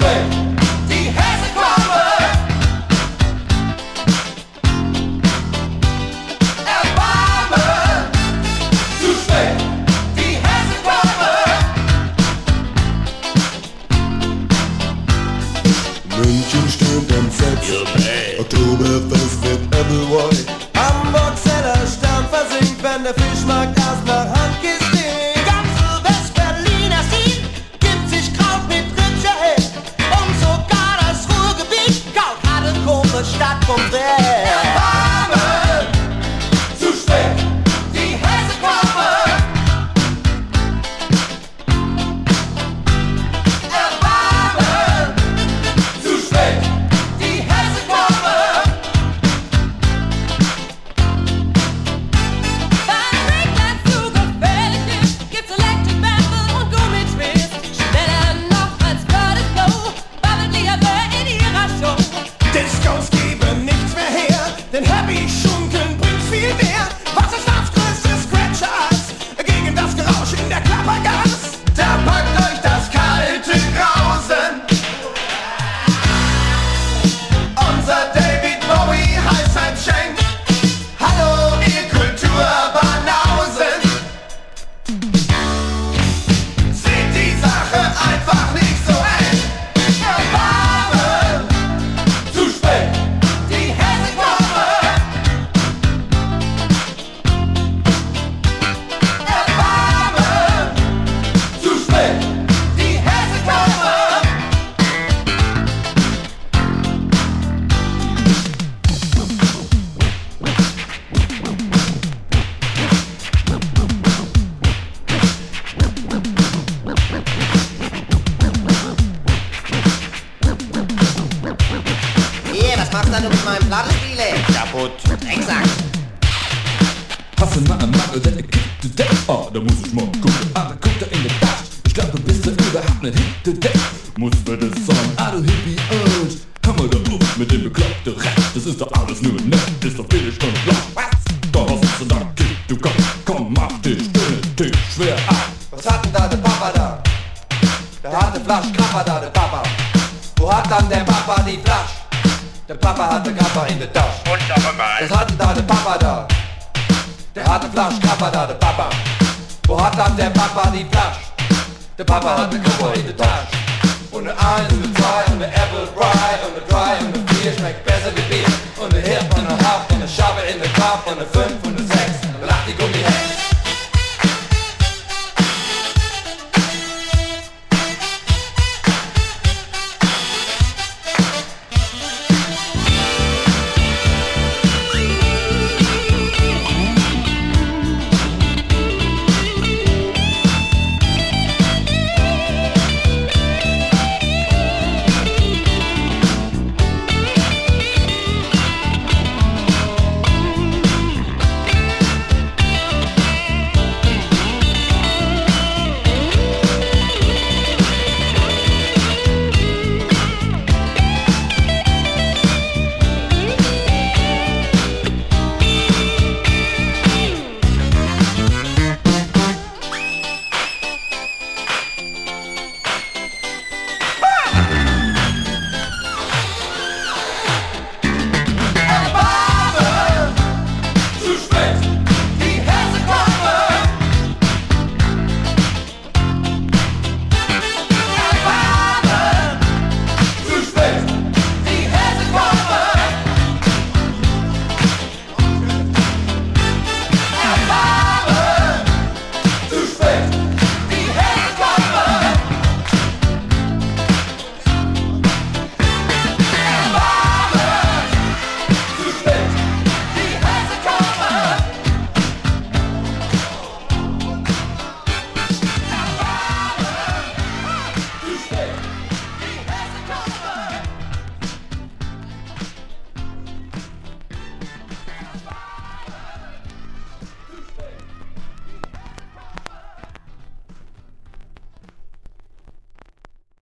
München stürmt am Fest, Oktoberfest wird Appleboy. Hamburg Zeller Stern versinkt, wenn der Fischmarkt erst nach Handkiss stinkt. Ganze West-Berliner Stil gibt sich Kraut mit Ritschel. Und sogar das Ruhrgebiet kaut harte Kurve statt vom Dreh. Erbarmen, zu spät, die Hessekurve. Erbarmen, zu spät, die Hessekurve. Weil Breakdance zu gefährlich ist, gibt's Electric Bamble und Gummitwist. Schneller noch als Curtis Blow, babbelt Liederbär in ihrer Show. Discos geben nichts mehr her, denn Happy Schunkeln bringt viel mehr. Was ist das größte Scratchers gegen das Gerausch in der Klappergas? Da packt euch das kalte Grausen. Unser David Bowie Highside schenkt. Hallo, ihr Kulturbanausen. Seht die Sache einfach nicht so eng. Erbarmen, zu spät, die Hessekurve. Erbarmen, zu spät, die Hessekurve. Hier, was machst du mit meinem Plattenspieler? Kaputt. Exakt. Hast du mal einen Mangel, der Kick to Death? Ah, da muss ich mal gucken. Ah, da guckt er in der Tasche. Ich glaub, du bist ja überhaupt nicht Hit to Death. Muss mir das sagen? Ah, du Hippie Urge. Hör mal da auf mit dem bekloppten Rap. Das ist doch alles nur nett. Ist doch billig und flach. Was? Da hast du da Kick, du komm, mach dich unnötig schwer ab. Was hat denn da der Papa da? Der hatte Flaschklapper da, der Papa. Wo hat dann der Papa die Flasche? Der Papa hatte Kappa in der Tasche. Und noch einmal. Was hat denn da der Papa da? Der hatte Flaschklapper da, der Papa. Wo hat dann der Papa die Flasche? Der Papa hatte Kappa in der Tasche. Und eine 1 und eine 2 und eine Apple Pie und eine 3 und eine 4 schmeckt besser wie Bier. Und eine Hip und eine Half und eine Schabe in der Kopf und eine 5